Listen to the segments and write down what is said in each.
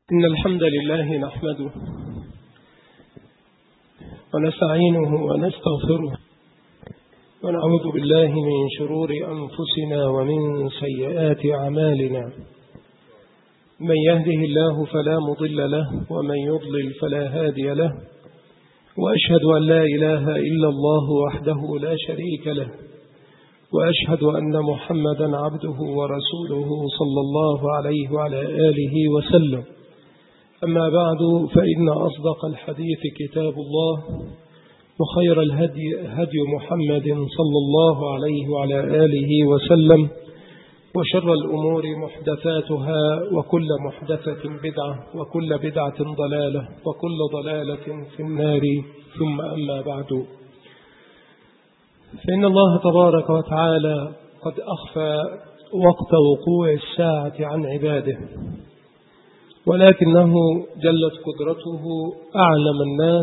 إن الحمد لله نحمده ونستعينه ونستغفره ونعوذ بالله من شرور أنفسنا ومن سيئات أعمالنا. من يهده الله فلا مضل له ومن يضلل فلا هادي له، وأشهد أن لا إله إلا الله وحده لا شريك له، وأشهد أن محمدا عبده ورسوله صلى الله عليه وعلى آله وسلم. أما بعد، فإن أصدق الحديث كتاب الله، وخير الهدي هدي محمد صلى الله عليه وعلى آله وسلم، وشر الأمور محدثاتها، وكل محدثة بدعة، وكل بدعة ضلالة، وكل ضلالة في النار. ثم أما بعد، فإن الله تبارك وتعالى قد أخفى وقت وقوع الساعة عن عباده، ولكنه جلت قدرته أعلم الناس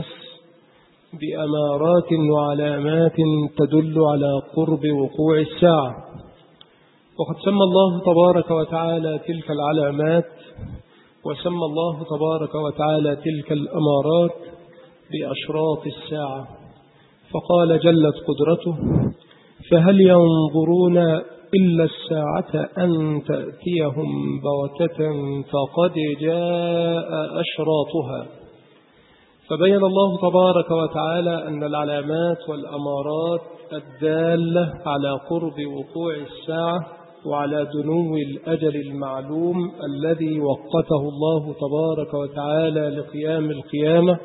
بأمارات وعلامات تدل على قرب وقوع الساعة. وقد سمى الله تبارك وتعالى تلك العلامات، وسمى الله تبارك وتعالى تلك الأمارات بأشراط الساعة، فقال جلت قدرته: فهل ينظرون إلا الساعة أن تأتيهم بغتة فقد جاء أشراطها. فبين الله تبارك وتعالى أن العلامات والأمارات الدالة على قرب وقوع الساعة وعلى دنو الأجل المعلوم الذي وقته الله تبارك وتعالى لقيام القيامة،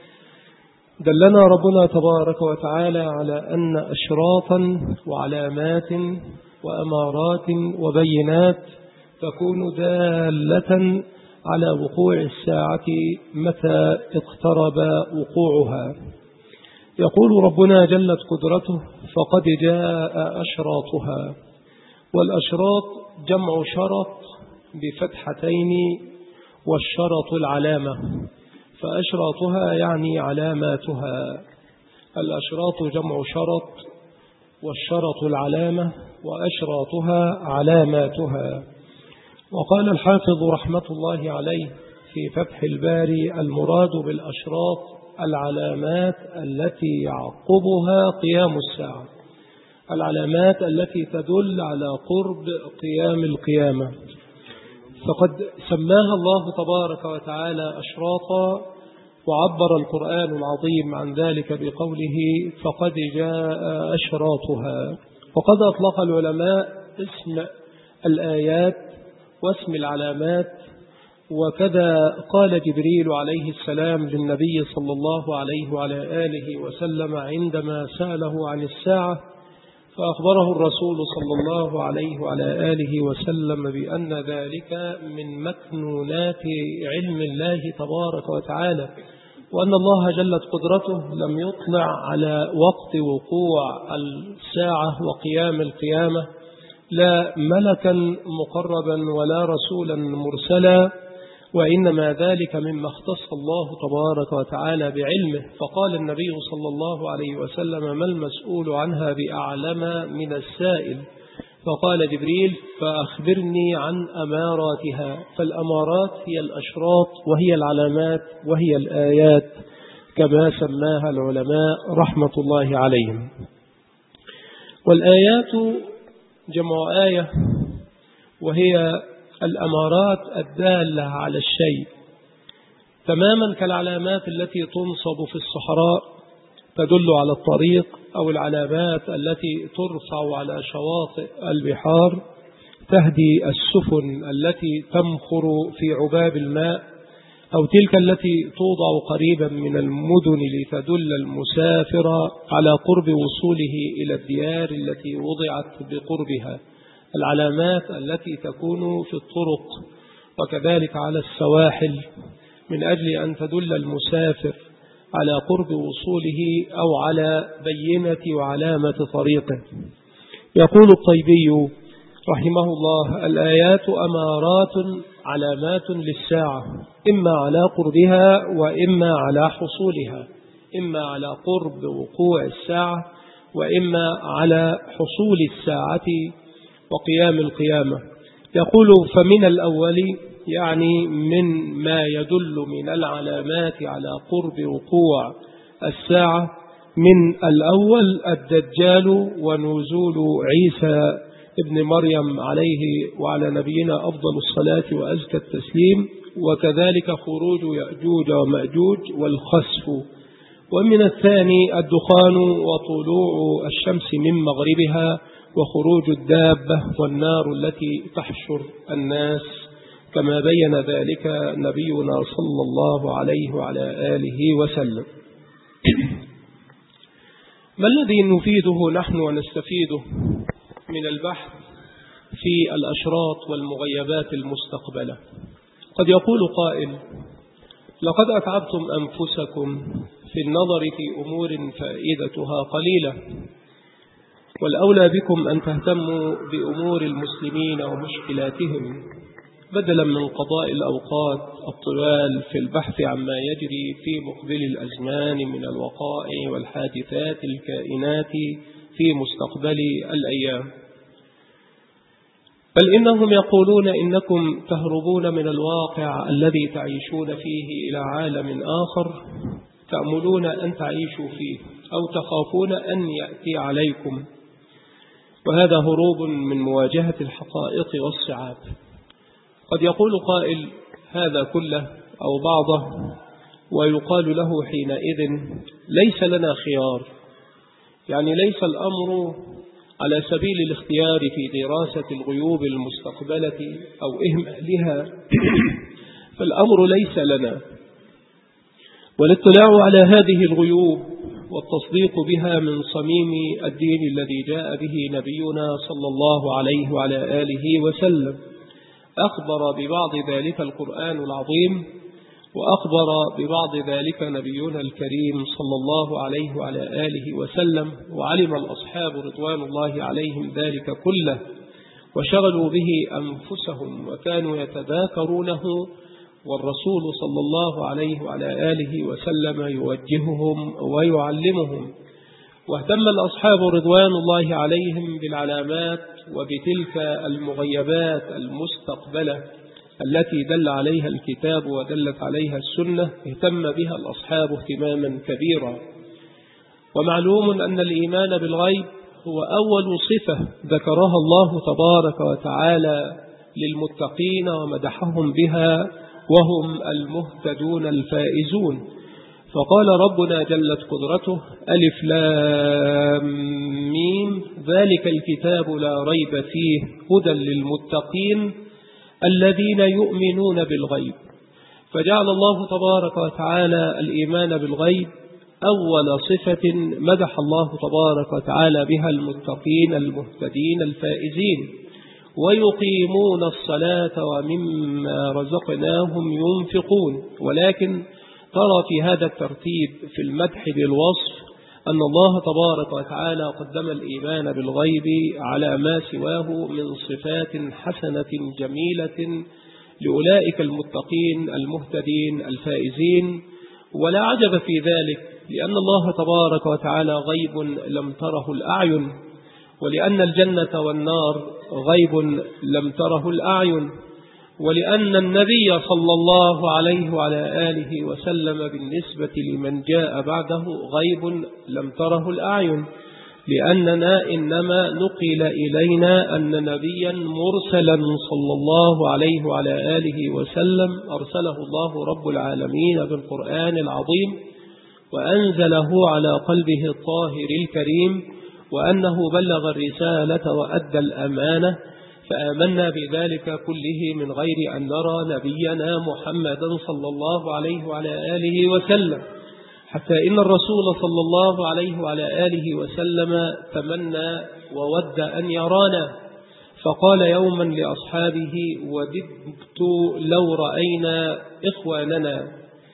دلنا ربنا تبارك وتعالى على أن أشراطا وعلامات وأمارات وبينات تكون دالة على وقوع الساعة متى اقترب وقوعها. يقول ربنا جلت قدرته: فقد جاء أشراطها. والأشراط جمع شرط بفتحتين، والشرط العلامة، فأشراطها يعني علاماتها. الأشراط جمع شرط، والشرط العلامة، وأشراطها علاماتها. وقال الحافظ رحمة الله عليه في فتح الباري: المراد بالأشراط العلامات التي يعقبها قيام الساعة، العلامات التي تدل على قرب قيام القيامة. فقد سماها الله تبارك وتعالى أشراطا، وعبر القرآن العظيم عن ذلك بقوله: فقد جاء أشراطها. وقد أطلق العلماء اسم الآيات واسم العلامات، وكذا قال جبريل عليه السلام للنبي صلى الله عليه وعلى آله وسلم عندما سأله عن الساعة، فأخبره الرسول صلى الله عليه وعلى آله وسلم بأن ذلك من مكنونات علم الله تبارك وتعالى، وأن الله جلت قدرته لم يطلع على وقت وقوع الساعة وقيام القيامة لا ملكا مقربا ولا رسولا مرسلا، وإنما ذلك مما اختص الله تبارك وتعالى بعلمه. فقال النبي صلى الله عليه وسلم: ما المسؤول عنها بأعلم من السائل؟ فقال جبريل: فأخبرني عن أماراتها. فالأمارات هي الأشراط، وهي العلامات، وهي الآيات كما سماها العلماء رحمة الله عليهم. والآيات جمع آية، وهي الأمارات الدالة على الشيء، تماما كالعلامات التي تنصب في الصحراء تدل على الطريق، أو العلامات التي ترفع على شواطئ البحار تهدي السفن التي تمخر في عباب الماء، أو تلك التي توضع قريبا من المدن لتدل المسافر على قرب وصوله إلى الديار التي وضعت بقربها. العلامات التي تكون في الطرق، وكذلك على السواحل، من أجل أن تدل المسافر على قرب وصوله أو على بينة وعلامة طريقه. يقول الطيبي رحمه الله: الآيات أمارات علامات للساعة، إما على قربها وإما على حصولها، إما على قرب وقوع الساعة وإما على حصول الساعة وقيام القيامة. يقول: فمن الأول يعني من ما يدل من العلامات على قرب وقوع الساعة. من الأول الدجال ونزول عيسى ابن مريم عليه وعلى نبينا أفضل الصلاة وأزكى التسليم، وكذلك خروج يأجوج ومأجوج والخسف. ومن الثاني الدخان وطلوع الشمس من مغربها وخروج الدابة والنار التي تحشر الناس، كما بين ذلك نبينا صلى الله عليه وعلى آله وسلم. ما الذي نفيده نحن ونستفيده من البحث في الأشراط والمغيبات المستقبلة؟ قد يقول قائل: لقد أتعبتم أنفسكم في النظر في أمور فائدتها قليلة، والأولى بكم أن تهتموا بأمور المسلمين ومشكلاتهم بدلا من قضاء الأوقات الطوال في البحث عما يجري في مقبل الأزمان من الوقائع والحادثات الكائنات في مستقبل الأيام. بل إنهم يقولون إنكم تهربون من الواقع الذي تعيشون فيه إلى عالم آخر تأملون أن تعيشوا فيه، أو تخافون أن يأتي عليكم، وهذا هروب من مواجهة الحقائق والصعاب. قد يقول قائل: هذا كله أو بعضه، ويقال له حينئذ: ليس لنا خيار، يعني ليس الأمر على سبيل الاختيار في دراسة الغيوب المستقبلة أو إهمالها، فالأمر ليس لنا، والاطلاع على هذه الغيوب والتصديق بها من صميم الدين الذي جاء به نبينا صلى الله عليه وعلى آله وسلم. أخبر ببعض ذلك القرآن العظيم، وأخبر ببعض ذلك نبينا الكريم صلى الله عليه وعلى آله وسلم، وعلم الأصحاب رضوان الله عليهم ذلك كله، وشغلوا به أنفسهم وكانوا يتذاكرونه، والرسول صلى الله عليه وعلى آله وسلم يوجههم ويعلمهم. واهتم الأصحاب رضوان الله عليهم بالعلامات وبتلك المغيبات المستقبلة التي دل عليها الكتاب ودلت عليها السنة، اهتم بها الأصحاب اهتماما كبيرا. ومعلوم أن الإيمان بالغيب هو أول صفة ذكرها الله تبارك وتعالى للمتقين ومدحهم بها، وهم المهتدون الفائزون. فقال ربنا جلت قدرته: ألف لام ميم ذلك الكتاب لا ريب فيه هدى للمتقين الذين يؤمنون بالغيب. فجعل الله تبارك وتعالى الإيمان بالغيب أول صفة مدح الله تبارك وتعالى بها المتقين المهتدين الفائزين. ويقيمون الصلاة ومما رزقناهم ينفقون. ولكن ترى في هذا الترتيب في المدح بالوصف أن الله تبارك وتعالى قدم الإيمان بالغيب على ما سواه من صفات حسنة جميلة لأولئك المتقين المهتدين الفائزين. ولا عجب في ذلك، لأن الله تبارك وتعالى غيب لم تره الأعين، ولأن الجنة والنار غيب لم تره الأعين، ولأن النبي صلى الله عليه وعلى آله وسلم بالنسبة لمن جاء بعده غيب لم تره الأعين، لأننا إنما نقل إلينا أن نبيا مرسلا صلى الله عليه وعلى آله وسلم أرسله الله رب العالمين بالقرآن العظيم، وأنزله على قلبه الطاهر الكريم، وأنه بلغ الرسالة وأدى الأمانة، فآمنا بذلك كله من غير أن نرى نبينا محمدا صلى الله عليه وعلى آله وسلم، حتى إن الرسول صلى الله عليه وعلى آله وسلم تمنى وود أن يرانا، فقال يوما لأصحابه: وددت لو رأينا إخواننا،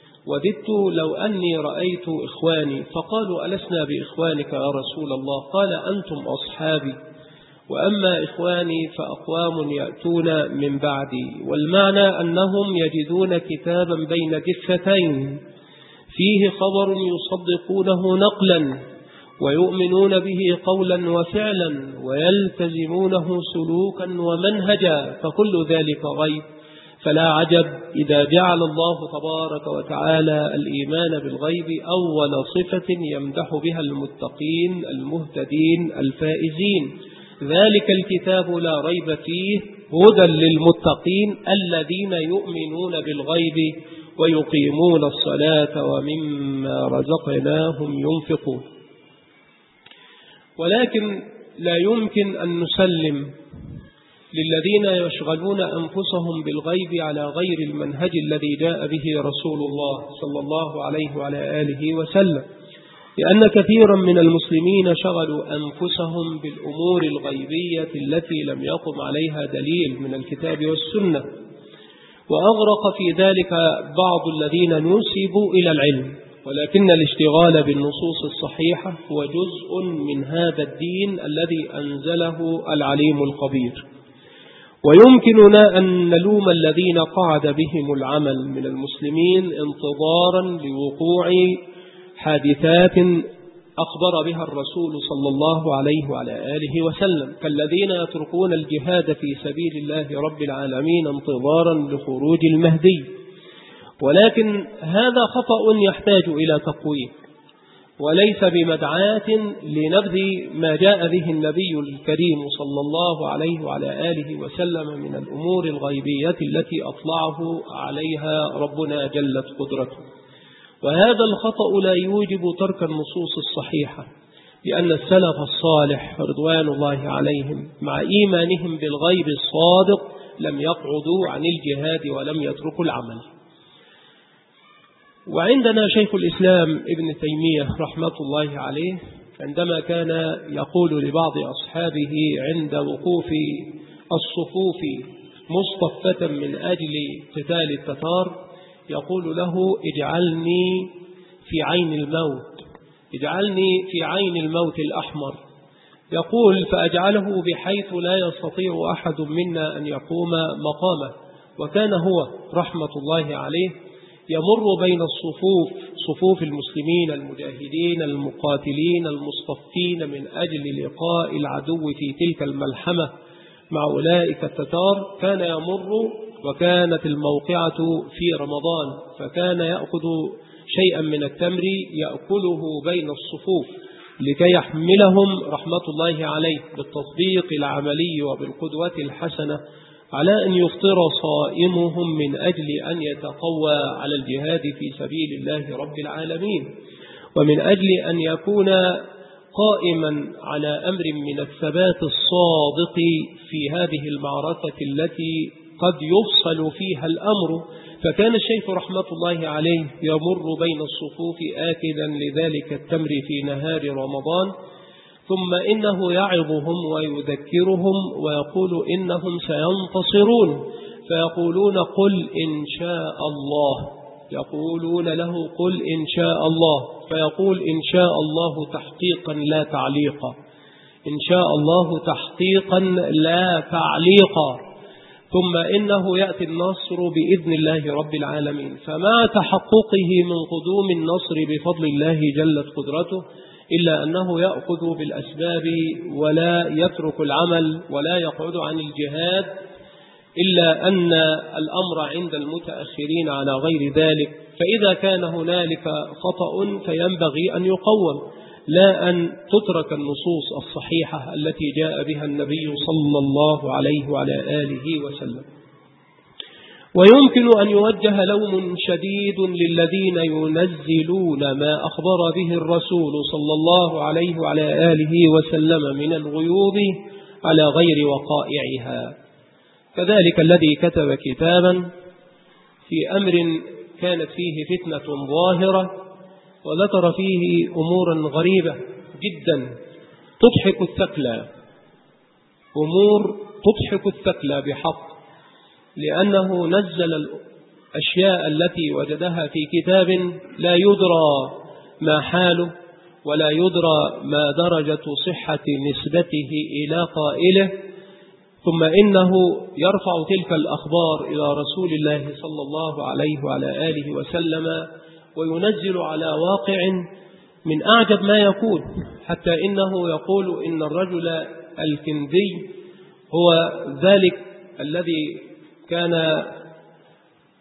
وددت لو أني رأيت إخواني. فقالوا: ألسنا بإخوانك يا رسول الله؟ قال: أنتم أصحابي، وأما إخواني فأقوام يأتون من بعدي. والمعنى أنهم يجدون كتابا بين جفتين فيه خبر يصدقونه نقلا ويؤمنون به قولا وفعلا ويلتزمونه سلوكا ومنهجا، فكل ذلك غيب. فلا عجب إذا جعل الله تبارك وتعالى الإيمان بالغيب أول صفة يمدح بها المتقين المهتدين الفائزين. ذلك الكتاب لا ريب فيه هدى للمتقين الذين يؤمنون بالغيب ويقيمون الصلاة ومما رزقناهم ينفقون. ولكن لا يمكن أن نسلم للذين يشغلون أنفسهم بالغيب على غير المنهج الذي جاء به رسول الله صلى الله عليه وعلى آله وسلم، لأن كثيرا من المسلمين شغلوا أنفسهم بالأمور الغيبية التي لم يقم عليها دليل من الكتاب والسنة، وأغرق في ذلك بعض الذين نسبوا إلى العلم. ولكن الاشتغال بالنصوص الصحيحة هو جزء من هذا الدين الذي أنزله العليم الخبير. ويمكننا أن نلوم الذين قعد بهم العمل من المسلمين انتظارا لوقوع حادثات أخبر بها الرسول صلى الله عليه وعلى آله وسلم، كالذين يتركون الجهاد في سبيل الله رب العالمين انتظارا لخروج المهدي. ولكن هذا خطأ يحتاج إلى تقويم، وليس بمدعاة لنبذ ما جاء به النبي الكريم صلى الله عليه وعلى آله وسلم من الأمور الغيبية التي أطلعه عليها ربنا جلت قدرته. وهذا الخطأ لا يوجب ترك النصوص الصحيحة، لأن السلف الصالح رضوان الله عليهم مع إيمانهم بالغيب الصادق لم يقعدوا عن الجهاد ولم يتركوا العمل. وعندنا شيخ الإسلام ابن تيمية رحمة الله عليه عندما كان يقول لبعض أصحابه عند وقوف الصفوف مصطفة من أجل قتال التتار، يقول له: اجعلني في عين الموت، اجعلني في عين الموت الأحمر. يقول: فأجعله بحيث لا يستطيع أحد منا أن يقوم مقامه. وكان هو رحمة الله عليه يمر بين الصفوف، صفوف المسلمين المجاهدين المقاتلين المصطفين من أجل لقاء العدو في تلك الملحمة مع أولئك التتار، كان يمر وكانت الموقعة في رمضان، فكان يأخذ شيئا من التمر يأكله بين الصفوف لكي يحملهم رحمة الله عليه بالتطبيق العملي وبالقدوة الحسنة على أن يفطر صائمهم من أجل أن يتقوى على الجهاد في سبيل الله رب العالمين، ومن أجل أن يكون قائما على أمر من الثبات الصادق في هذه المعركة التي قد يفصل فيها الأمر. فكان الشيخ رحمة الله عليه يمر بين الصفوف آكدا لذلك التمر في نهار رمضان، ثم إنه يعظهم ويذكرهم ويقول إنهم سينتصرون، فيقولون: قل إن شاء الله. يقولون له: قل إن شاء الله، فيقول: إن شاء الله تحقيقا لا تعليقا، إن شاء الله تحقيقا لا تعليقا. ثم إنه يأتي النصر بإذن الله رب العالمين. فمع تحققه من قدوم النصر بفضل الله جلت قدرته، إلا أنه يأخذ بالأسباب ولا يترك العمل ولا يقعد عن الجهاد، إلا أن الأمر عند المتأخرين على غير ذلك. فإذا كان هنالك خطأ فينبغي أن يقوم، لا أن تترك النصوص الصحيحة التي جاء بها النبي صلى الله عليه وعلى آله وسلم. ويمكن أن يوجه لوم شديد للذين ينزلون ما أخبر به الرسول صلى الله عليه وعلى آله وسلم من الغيوب على غير وقائعها، كذلك الذي كتب كتابا في أمر كانت فيه فتنة ظاهرة وذكر فيه أمورا غريبة جدا تضحك الثكلى، أمور تضحك الثكلى بحق، لأنه نزل الأشياء التي وجدها في كتاب لا يدرى ما حاله ولا يدرى ما درجة صحة نسبته إلى قائله، ثم إنه يرفع تلك الأخبار إلى رسول الله صلى الله عليه وعلى آله وسلم وينزل على واقع من أعجب ما يكون، حتى إنه يقول إن الرجل الكندي هو ذلك الذي كان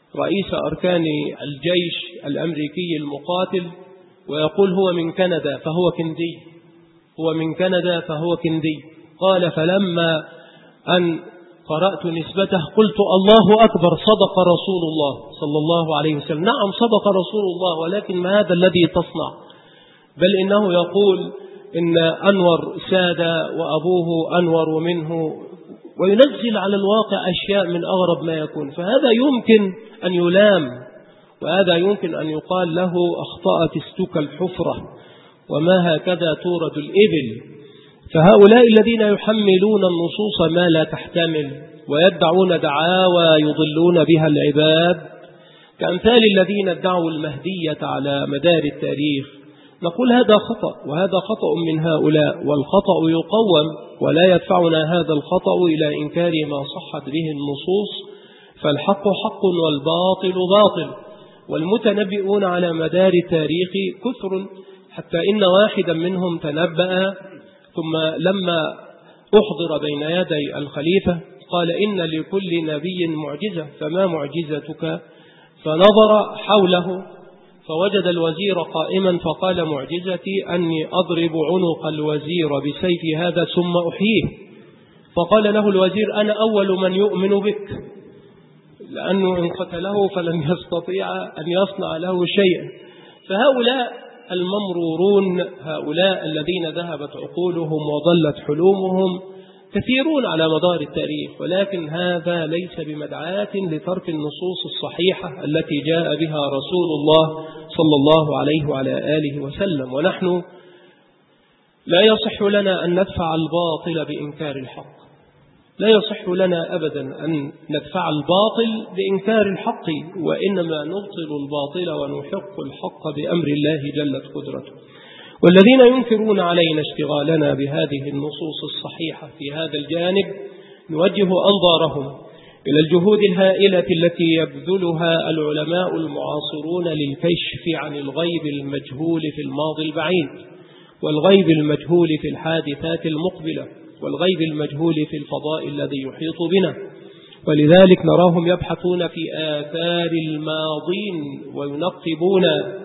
رئيس أركان الجيش الأمريكي المقاتل ويقول هو من كندا فهو كندي، هو من كندا فهو كندي. قال فلما أن قرأت نسبته قلت الله أكبر، صدق رسول الله صلى الله عليه وسلم. نعم صدق رسول الله، ولكن ما هذا الذي تصنع؟ بل إنه يقول إن أنور سادة وأبوه أنور منه، وينزل على الواقع أشياء من أغرب ما يكون. فهذا يمكن أن يلام، وهذا يمكن أن يقال له أخطأت استك الحفرة، وما هكذا تورد الإبل. فهؤلاء الذين يحملون النصوص ما لا تحتمل ويدعون دعاوى يضلون بها العباد كأمثال الذين ادعوا المهدية على مدار التاريخ، نقول هذا خطأ، وهذا خطأ من هؤلاء، والخطأ يقوم، ولا يدفعنا هذا الخطأ إلى إنكار ما صحت به النصوص. فالحق حق والباطل باطل، والمتنبئون على مدار التاريخ كثر، حتى إن واحدا منهم تنبأ ثم لما أحضر بين يدي الخليفة قال إن لكل نبي معجزة فما معجزتك؟ فنظر حوله فوجد الوزير قائما فقال معجزتي أني أضرب عنق الوزير بسيف هذا ثم أحييه. فقال له الوزير أنا أول من يؤمن بك، لأنه إن قتله فلن يستطيع أن يصنع له شيئا. فهؤلاء الممرورون، هؤلاء الذين ذهبت عقولهم وضلت حلومهم كثيرون على مدار التاريخ، ولكن هذا ليس بمدعاة لترك النصوص الصحيحة التي جاء بها رسول الله صلى الله عليه وعلى آله وسلم. ونحن لا يصح لنا أن ندفع الباطل بإنكار الحق، لا يصح لنا أبدا أن ندفع الباطل بإنكار الحق، وإنما نبطل الباطل ونحق الحق بأمر الله جلت قدرته. والذين ينكرون علينا اشتغالنا بهذه النصوص الصحيحة في هذا الجانب نوجه أنظارهم إلى الجهود الهائلة التي يبذلها العلماء المعاصرون للكشف عن الغيب المجهول في الماضي البعيد، والغيب المجهول في الحادثات المقبلة، والغيب المجهول في الفضاء الذي يحيط بنا. ولذلك نراهم يبحثون في آثار الماضين وينقبون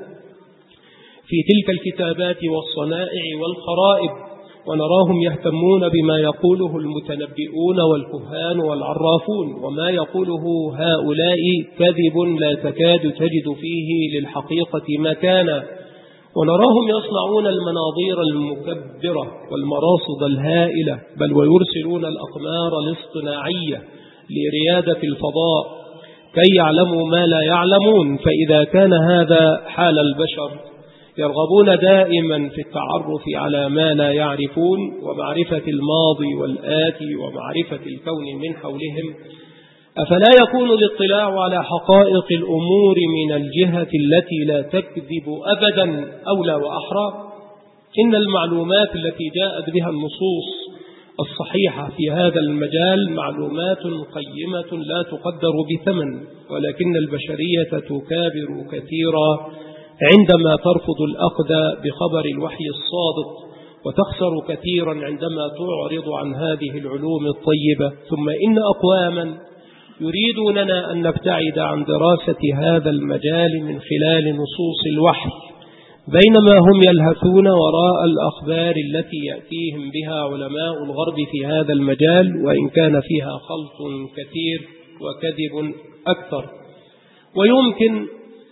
في تلك الكتابات والصنائع والخرائب، ونراهم يهتمون بما يقوله المتنبئون والكهان والعرافون، وما يقوله هؤلاء كذب لا تكاد تجد فيه للحقيقة مكانا. ونراهم يصنعون المناظير المكبرة والمراصد الهائلة، بل ويرسلون الأقمار الاصطناعية لريادة الفضاء كي يعلموا ما لا يعلمون. فإذا كان هذا حال البشر يرغبون دائما في التعرف على ما لا يعرفون ومعرفة الماضي والآتي ومعرفة الكون من حولهم، أفلا يكون الاطلاع على حقائق الأمور من الجهة التي لا تكذب أبدا أولى وأحرى؟ إن المعلومات التي جاءت بها النصوص الصحيحة في هذا المجال معلومات قيمة لا تقدر بثمن، ولكن البشرية تكابر كثيرا عندما ترفض الأخذ بخبر الوحي الصادق، وتخسر كثيرا عندما تعرض عن هذه العلوم الطيبة. ثم إن أقواما يريدوننا أن نبتعد عن دراسة هذا المجال من خلال نصوص الوحي، بينما هم يلهثون وراء الأخبار التي يأتيهم بها علماء الغرب في هذا المجال، وإن كان فيها خلط كثير وكذب أكثر. ويمكن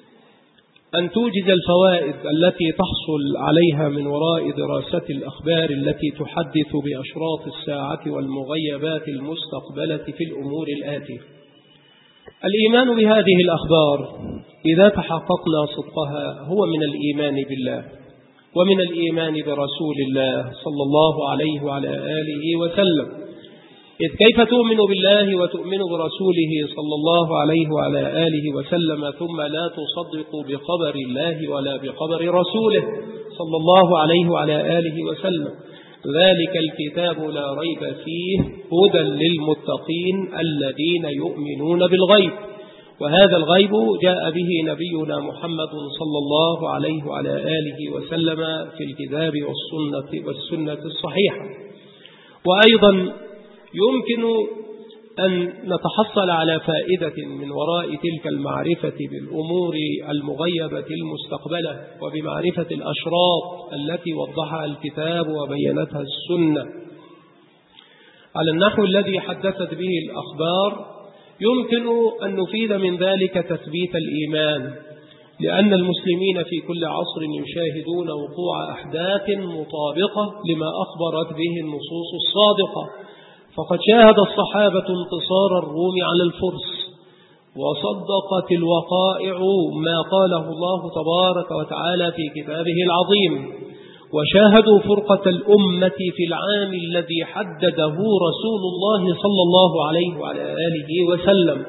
أن توجد الفوائد التي تحصل عليها من وراء دراسة الأخبار التي تحدث بأشراط الساعة والمغيبات المستقبلة في الأمور الآتية. الإيمان بهذه الأخبار إذا تحققنا صدقها هو من الإيمان بالله ومن الإيمان برسول الله صلى الله عليه وعلى آله وسلم. إذ كيف تؤمن بالله وتؤمن برسوله صلى الله عليه وعلى آله وسلم ثم لا تصدق بخبر الله ولا بخبر رسوله صلى الله عليه وعلى آله وسلم؟ ذلك الكتاب لا ريب فيه هدى للمتقين الذين يؤمنون بالغيب. وهذا الغيب جاء به نبينا محمد صلى الله عليه وعلى آله وسلم في الكتاب والسنة الصحيحة. وأيضا يمكن أن نتحصل على فائدة من وراء تلك المعرفة بالأمور المغيبة المستقبلة وبمعرفة الأشراط التي وضحها الكتاب وبينتها السنة على النحو الذي حدثت به الأخبار، يمكن أن نفيد من ذلك تثبيت الإيمان، لأن المسلمين في كل عصر يشاهدون وقوع أحداث مطابقة لما أخبرت به النصوص الصادقة. فقد شاهد الصحابة انتصار الروم على الفرس، وصدقت الوقائع ما قاله الله تبارك وتعالى في كتابه العظيم، وشاهدوا فرقة الأمة في العام الذي حدده رسول الله صلى الله عليه وعلى آله وسلم،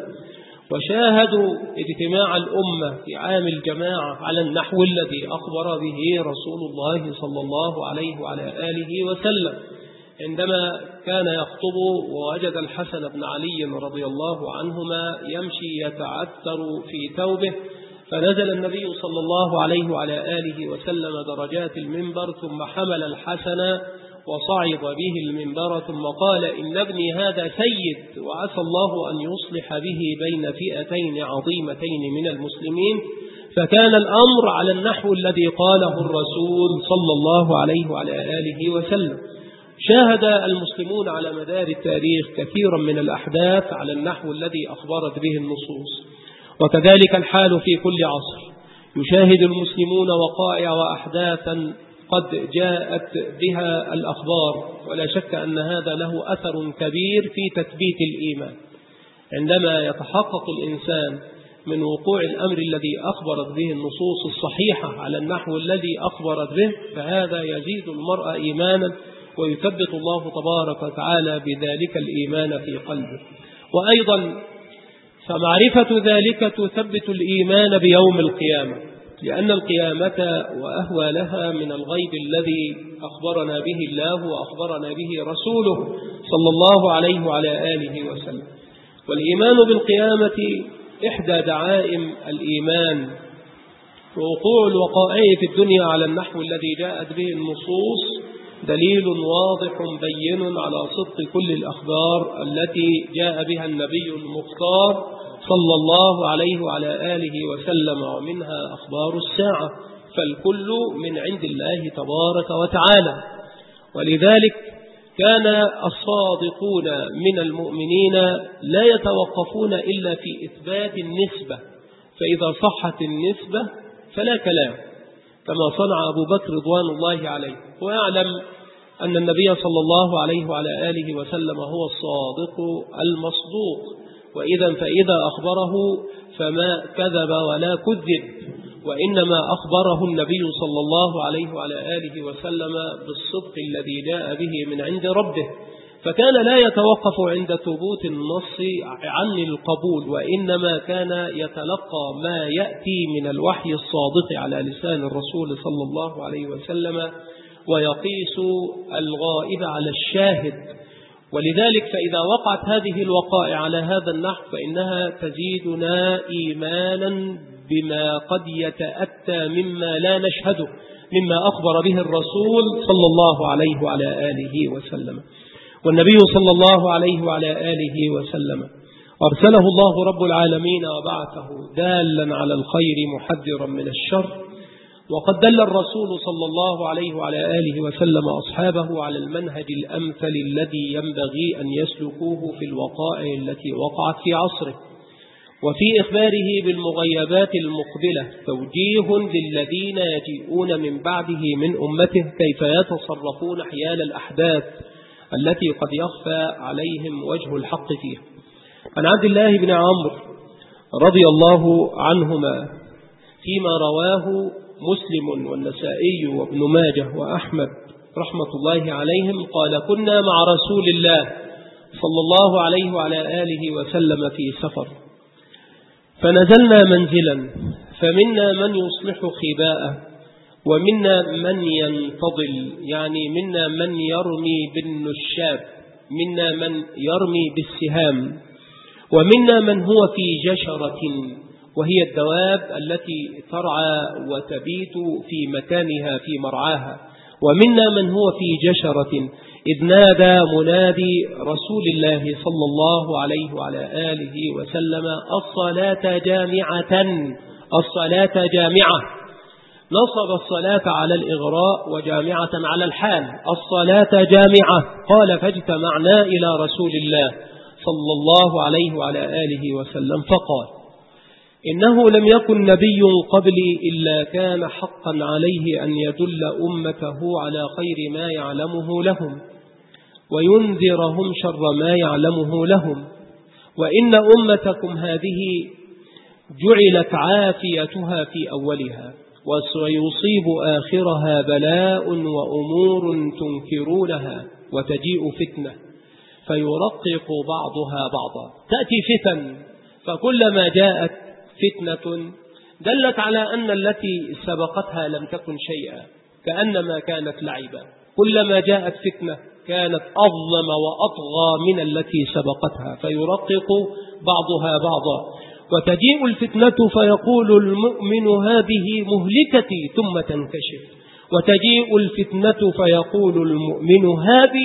وشاهدوا اجتماع الأمة في عام الجماعة على النحو الذي أخبر به رسول الله صلى الله عليه وعلى آله وسلم، عندما كان يخطب ووجد الحسن بن علي رضي الله عنهما يمشي يتعثر في ثوبه، فنزل النبي صلى الله عليه وعلى آله وسلم درجات المنبر، ثم حمل الحسن وصعد به المنبر، ثم قال: إن ابني هذا سيد، وعسى الله أن يصلح به بين فئتين عظيمتين من المسلمين. فكان الأمر على النحو الذي قاله الرسول صلى الله عليه وعلى آله وسلم. شاهد المسلمون على مدار التاريخ كثيرا من الأحداث على النحو الذي أخبرت به النصوص، وكذلك الحال في كل عصر، يشاهد المسلمون وقائع وأحداثا قد جاءت بها الأخبار، ولا شك أن هذا له أثر كبير في تثبيت الإيمان. عندما يتحقق الإنسان من وقوع الأمر الذي أخبرت به النصوص الصحيحة على النحو الذي أخبرت به، فهذا يزيد المرء إيمانا، ويثبت الله تبارك وتعالى بذلك الإيمان في قلبه. وأيضا فمعرفة ذلك تثبت الإيمان بيوم القيامة، لأن القيامة وأهوالها من الغيب الذي أخبرنا به الله وأخبرنا به رسوله صلى الله عليه وعلى آله وسلم. والإيمان بالقيامة إحدى دعائم الإيمان، ووقوع الوقائع في الدنيا على النحو الذي جاءت به النصوص دليل واضح بين على صدق كل الأخبار التي جاء بها النبي المختار صلى الله عليه وعلى آله وسلم، ومنها أخبار الساعة، فالكل من عند الله تبارك وتعالى. ولذلك كان الصادقون من المؤمنين لا يتوقفون إلا في إثبات النسبة، فإذا صحت النسبة فلا كلام، كما صنع أبو بكر رضوان الله عليه، ويعلم أن النبي صلى الله عليه وعلى آله وسلم هو الصادق المصدوق، فإذا أخبره فما كذب ولا كذب، وإنما أخبره النبي صلى الله عليه وعلى آله وسلم بالصدق الذي جاء به من عند ربه، فكان لا يتوقف عند ثبوت النص عن القبول، وإنما كان يتلقى ما يأتي من الوحي الصادق على لسان الرسول صلى الله عليه وسلم، ويقيس الغائب على الشاهد. ولذلك فإذا وقعت هذه الوقائع على هذا النحو فإنها تزيدنا إيمانا بما قد يتأتى مما لا نشهده مما أخبر به الرسول صلى الله عليه وعلى آله وسلم. والنبي صلى الله عليه وعلى آله وسلم أرسله الله رب العالمين وبعثه دالا على الخير محذرا من الشر، وقد دل الرسول صلى الله عليه وعلى آله وسلم أصحابه على المنهج الأمثل الذي ينبغي أن يسلكوه في الوقائع التي وقعت في عصره. وفي إخباره بالمغيبات المقبلة توجيه للذين يجيئون من بعده من أمته كيف يتصرفون حيال الأحداث التي قد يخفى عليهم وجه الحق فيها. عن عبد الله بن عمرو رضي الله عنهما فيما رواه مسلم والنسائي وابن ماجه وأحمد رحمة الله عليهم قال: كنا مع رسول الله صلى الله عليه وعلى آله وسلم في سفر، فنزلنا منزلا، فمنا من يصلح خباءه، ومنا من ينتضل، يعني منا من يرمي بالنشاب، منا من يرمي بالسهام، ومنا من هو في جشرة، وهي الدواب التي ترعى وتبيت في مكانها في مرعاها، ومنا من هو في جشرة إذ نادى منادي رسول الله صلى الله عليه وعلى آله وسلم: الصلاة جامعة، الصلاة جامعة. نصب الصلاة على الإغراء وجامعة على الحال. الصلاة جامعة. قال: فاجتمعنا إلى رسول الله صلى الله عليه وعلى آله وسلم فقال: إنه لم يكن نبي قبلي إلا كان حقا عليه أن يدل أمته على خير ما يعلمه لهم وينذرهم شر ما يعلمه لهم، وإن أمتكم هذه جعلت عافيتها في أولها، وسيصيب آخرها بلاء وأمور تنكرونها، وتجيء فتنة فيرقق بعضها بعضا. تأتي فتن، فكلما جاءت فتنة دلت على أن التي سبقتها لم تكن شيئا، كأنما كانت لعبا. كلما جاءت فتنة كانت أظلم وأطغى من التي سبقتها، فيرقق بعضها بعضا. وتجيء الفتنة فيقول المؤمن: هذه مهلكتي، ثم تنكشف. وتجيء الفتنة فيقول المؤمن: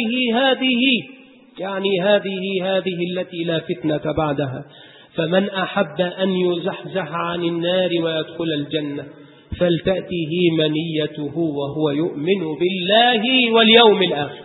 هذه يعني هذه التي لا فتنة بعدها. فمن أحب أن يزحزح عن النار ويدخل الجنة فلتأته منيته وهو يؤمن بالله واليوم الآخر.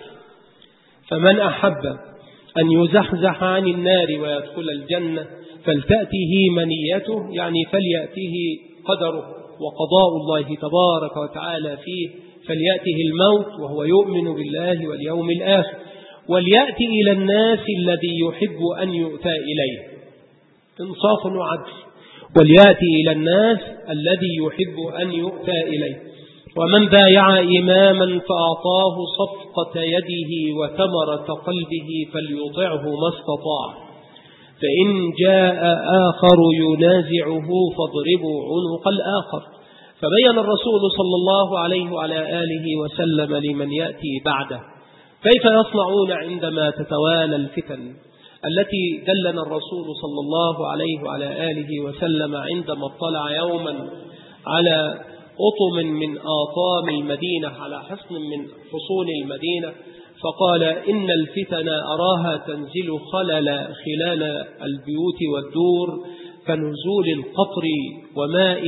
فمن أحب أن يزحزح عن النار ويدخل الجنة فلتأته منيته، يعني فليأته قدره وقضاء الله تبارك وتعالى فيه، فليأته الموت وهو يؤمن بالله واليوم الآخر. وليأتي إلى الناس الذي يحب أن يؤتى إليه، انصاف وعدل. وليأتي إلى الناس الذي يحب أن يؤتى إليه. ومن بايع إماما فأعطاه صفقة يده وثمرة قلبه فليطعه ما استطاع، فإن جاء آخر ينازعه فاضربوا عنق الآخر. فبين الرسول صلى الله عليه وعلى آله وسلم لمن يأتي بعده كيف يصنعون عندما تتوالى الفتن التي دلنا الرسول صلى الله عليه وعلى آله وسلم عندما اطلع يوما على أطم من آطام المدينة، على حصن من حصون المدينة، فقال: إن الفتن أراها تنزل خلال البيوت والدور كنزول القطر وماء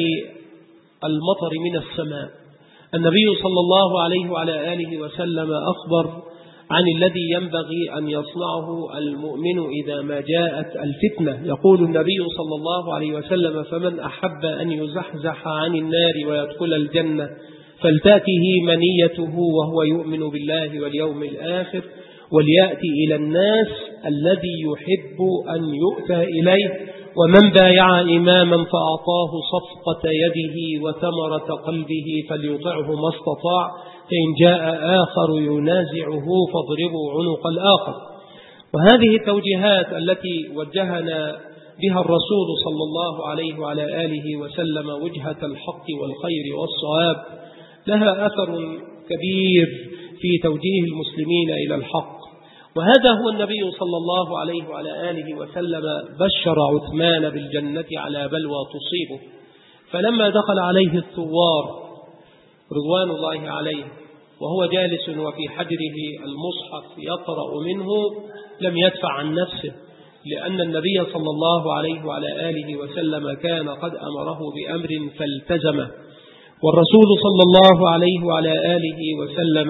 المطر من السماء. النبي صلى الله عليه وعلى آله وسلم أخبر عن الذي ينبغي أن يصنعه المؤمن إذا ما جاءت الفتنة. يقول النبي صلى الله عليه وسلم: فمن أحب أن يزحزح عن النار ويدخل الجنة فلتأته منيته وهو يؤمن بالله واليوم الآخر، وليأتي إلى الناس الذي يحب أن يؤتى إليه. ومن بايع إماما فأعطاه صفقة يده وثمرة قلبه فليطعه ما استطاع، فإن جاء آخر ينازعه فاضربوا عنق الآخر. وهذه التوجيهات التي وجهنا بها الرسول صلى الله عليه وعلى آله وسلم وجهة الحق والخير والصواب لها أثر كبير في توجيه المسلمين إلى الحق. وهذا هو النبي صلى الله عليه وعلى آله وسلم بشر عثمان بالجنة على بلوى تصيبه، فلما دخل عليه الثوار رضوان الله عليه وهو جالس وفي حجره المصحف يقرأ منه لم يدفع عن نفسه، لأن النبي صلى الله عليه وعلى آله وسلم كان قد أمره بأمر فالتزمه. والرسول صلى الله عليه وعلى آله وسلم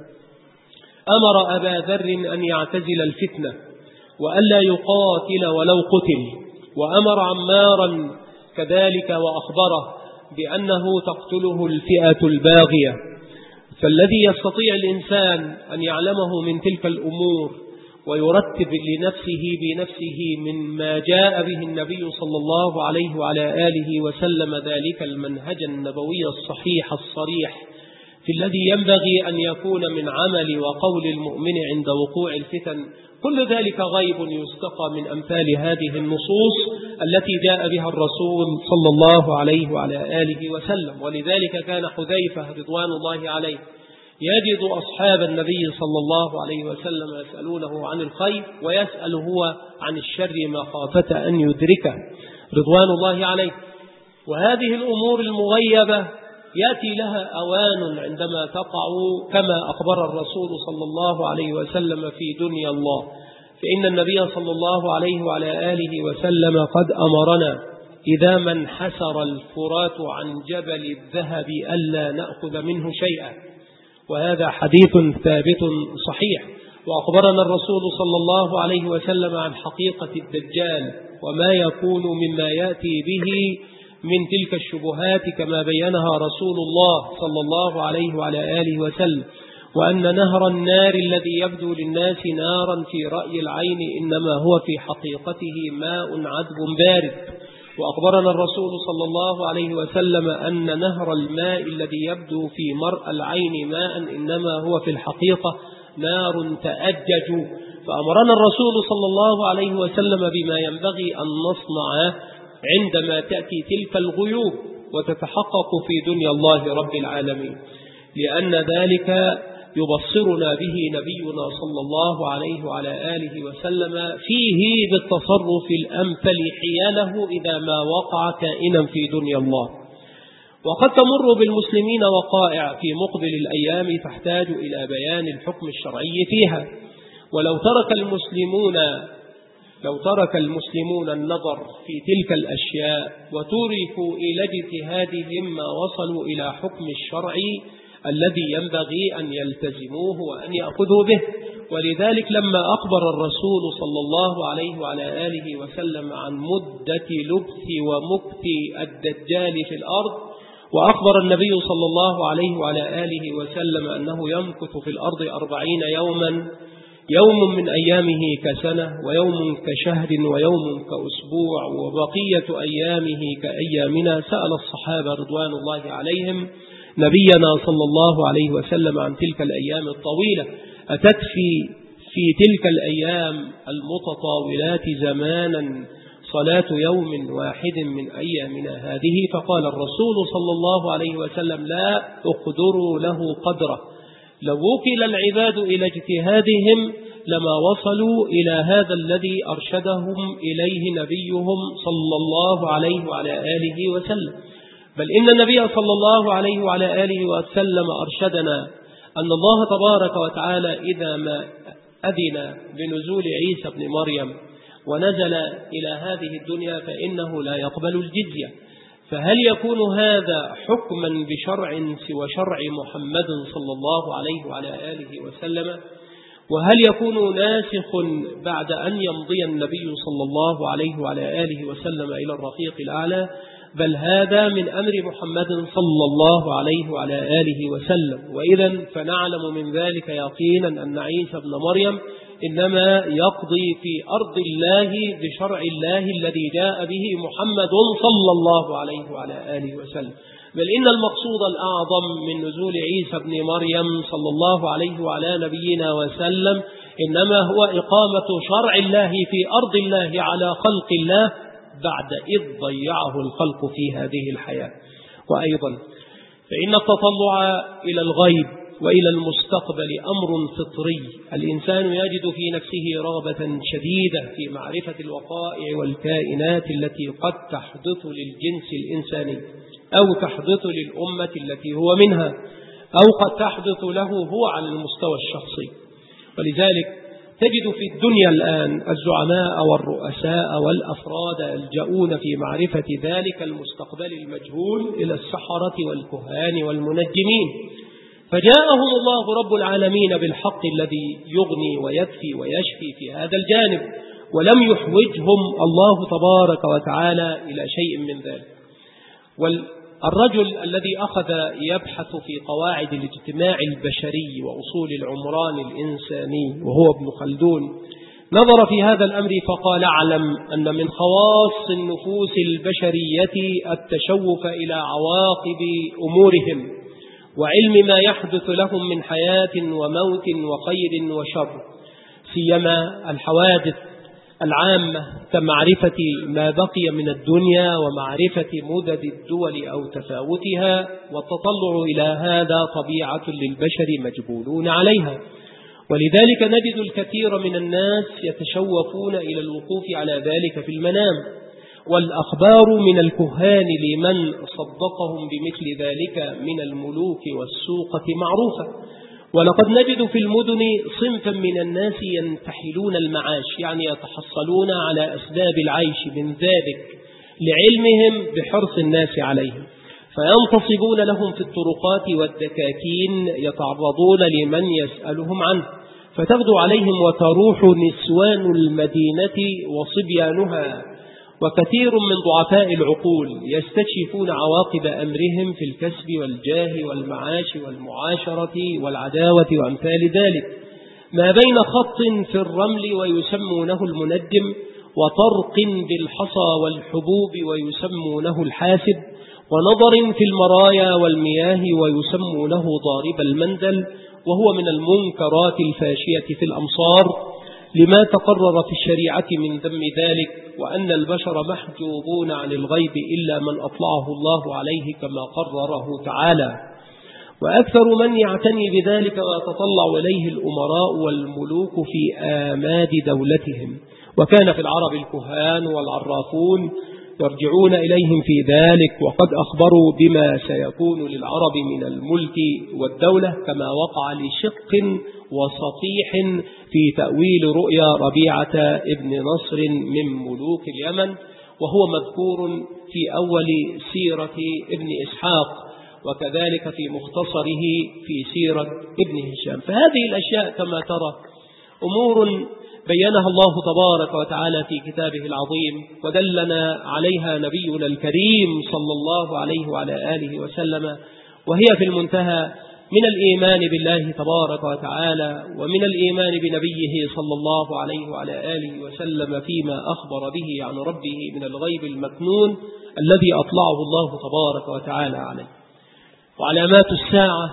أمر أبا ذر أن يعتزل الفتنة وألا يقاتل ولو قتل، وأمر عمارا كذلك وأخبره بأنه تقتله الفئة الباغية. فالذي يستطيع الإنسان أن يعلمه من تلك الأمور ويرتب لنفسه بنفسه مما جاء به النبي صلى الله عليه وعلى آله وسلم ذلك المنهج النبوي الصحيح الصريح في الذي ينبغي أن يكون من عمل وقول المؤمن عند وقوع الفتن، كل ذلك غيب يستقى من أمثال هذه النصوص التي جاء بها الرسول صلى الله عليه وعلى آله وسلم. ولذلك كان حذيفة رضوان الله عليه يجد أصحاب النبي صلى الله عليه وسلم يسألونه عن الخير ويسأل هو عن الشر مخافة أن يدركه رضوان الله عليه. وهذه الأمور المغيبة يأتي لها أوان عندما تقع كما أخبر الرسول صلى الله عليه وسلم في دنيا الله، فإن النبي صلى الله عليه وعلى آله وسلم قد أمرنا إذا ما انحسر الفرات عن جبل الذهب ألا نأخذ منه شيئا، وهذا حديث ثابت صحيح. وأخبرنا الرسول صلى الله عليه وسلم عن حقيقة الدجال وما يكون مما يأتي به من تلك الشبهات كما بينها رسول الله صلى الله عليه وعلى آله وسلم، وأن نهر النار الذي يبدو للناس نارا في رأي العين إنما هو في حقيقته ماء عذب بارد. وأخبرنا الرسول صلى الله عليه وسلم أن نهر الماء الذي يبدو في مرء العين ماء إنما هو في الحقيقة نار تأجج. فأمرنا الرسول صلى الله عليه وسلم بما ينبغي أن نصنع عندما تأتي تلك الغيوب وتتحقق في دنيا الله رب العالمين، لأن ذلك يبصرنا به نبينا صلى الله عليه وعلى آله وسلم فيه بالتصرف الأمثل حياله إذا ما وقع كائنا في دنيا الله. وقد تمر بالمسلمين وقائع في مقبل الأيام تحتاج إلى بيان الحكم الشرعي فيها، ولو ترك المسلمون النظر في تلك الأشياء وتركوا إلى اجتهادهم ما وصلوا إلى حكم الشرع الذي ينبغي أن يلتزموه وأن يأخذوا به. ولذلك لما أخبر الرسول صلى الله عليه وعلى آله وسلم عن مدة لبث ومكث الدجال في الأرض، وأخبر النبي صلى الله عليه وعلى آله وسلم أنه يمكث في الأرض 40 يوما، يوم من أيامه كسنة ويوم كشهر ويوم كأسبوع وبقية أيامه كأيامنا، سأل الصحابة رضوان الله عليهم نبينا صلى الله عليه وسلم عن تلك الأيام الطويلة، أتكفي في تلك الأيام المتطاولات زمانا صلاة يوم واحد من أيامنا هذه؟ فقال الرسول صلى الله عليه وسلم لا أقدروا له قدره، لو وكل العباد إلى اجتهادهم لما وصلوا إلى هذا الذي أرشدهم إليه نبيهم صلى الله عليه وعلى آله وسلم. بل إن النبي صلى الله عليه وعلى آله وسلم أرشدنا أن الله تبارك وتعالى إذا ما أذن بنزول عيسى بن مريم ونزل إلى هذه الدنيا فإنه لا يقبل الجزية. فهل يكون هذا حكما بشرع سوى شرع محمد صلى الله عليه وعلى آله وسلم؟ وهل يكون ناسخ بعد أن يمضي النبي صلى الله عليه وعلى آله وسلم إلى الرفيق الأعلى؟ بل هذا من أمر محمد صلى الله عليه وعلى آله وسلم. وإذا فنعلم من ذلك يقينا أن عيسى بن مريم إنما يقضي في أرض الله بشرع الله الذي جاء به محمد صلى الله عليه وعلى آله وسلم. بل إن المقصود الأعظم من نزول عيسى بن مريم صلى الله عليه وعلى نبينا وسلم إنما هو إقامة شرع الله في أرض الله على خلق الله بعد إذ ضيعه الخلق في هذه الحياة. وأيضا فإن التطلع إلى الغيب وإلى المستقبل أمر فطري، الإنسان يجد في نفسه رغبة شديدة في معرفة الوقائع والكائنات التي قد تحدث للجنس الإنساني أو تحدث للأمة التي هو منها أو قد تحدث له هو على المستوى الشخصي. ولذلك تجد في الدنيا الآن الزعماء والرؤساء والأفراد يلجؤون في معرفة ذلك المستقبل المجهول إلى السحرة والكهان والمنجمين، فجاءهم الله رب العالمين بالحق الذي يغني ويكفي ويشفي في هذا الجانب، ولم يحوجهم الله تبارك وتعالى إلى شيء من ذلك. والرجل الذي أخذ يبحث في قواعد الاجتماع البشري وأصول العمران الإنساني وهو ابن خلدون نظر في هذا الأمر فقال اعلم أن من خواص النفوس البشرية التشوف إلى عواقب أمورهم وعلم ما يحدث لهم من حياة وموت وخير وشر، سيما الحوادث العامة كمعرفة ما بقي من الدنيا ومعرفة مدد الدول أو تفاوتها، والتطلع إلى هذا طبيعة للبشر مجبولون عليها. ولذلك نجد الكثير من الناس يتشوفون إلى الوقوف على ذلك في المنام، والأخبار من الكهان لمن صدقهم بمثل ذلك من الملوك والسوقة معروفة. ولقد نجد في المدن صنفا من الناس ينتحلون المعاش، يعني يتحصلون على أسباب العيش من ذلك لعلمهم بحرص الناس عليهم، فينتصبون لهم في الطرقات والدكاكين يتعرضون لمن يسألهم عنه، فتغدو عليهم وتروح نسوان المدينة وصبيانها، وكثير من ضعفاء العقول يستكشفون عواقب أمرهم في الكسب والجاه والمعاش والمعاشرة والعداوة وأمثال ذلك، ما بين خط في الرمل ويسمونه المندم، وطرق بالحصى والحبوب ويسمونه الحاسب، ونظر في المرايا والمياه ويسمونه ضارب المندل، وهو من المنكرات الفاشية في الأمصار، لما تقرر في الشريعة من ذم ذلك، وأن البشر محجوبون عن الغيب إلا من أطلعه الله عليه كما قرره تعالى. وأكثر من يعتني بذلك ويتطلع إليه الأمراء والملوك في آماد دولتهم، وكان في العرب الكهان والعرافون يرجعون إليهم في ذلك، وقد أخبروا بما سيكون للعرب من الملك والدولة، كما وقع لشق وسطيح في تأويل رؤيا ربيعة ابن نصر من ملوك اليمن، وهو مذكور في أول سيرة ابن إسحاق، وكذلك في مختصره في سيرة ابن هشام. فهذه الأشياء كما ترى أمور بينها الله تبارك وتعالى في كتابه العظيم، ودلنا عليها نبينا الكريم صلى الله عليه وعلى آله وسلم، وهي في المنتهى من الإيمان بالله تبارك وتعالى، ومن الإيمان بنبيه صلى الله عليه وعلى آله وسلم فيما أخبر به عن ربه من الغيب المكنون الذي أطلعه الله تبارك وتعالى عليه. وعلامات الساعة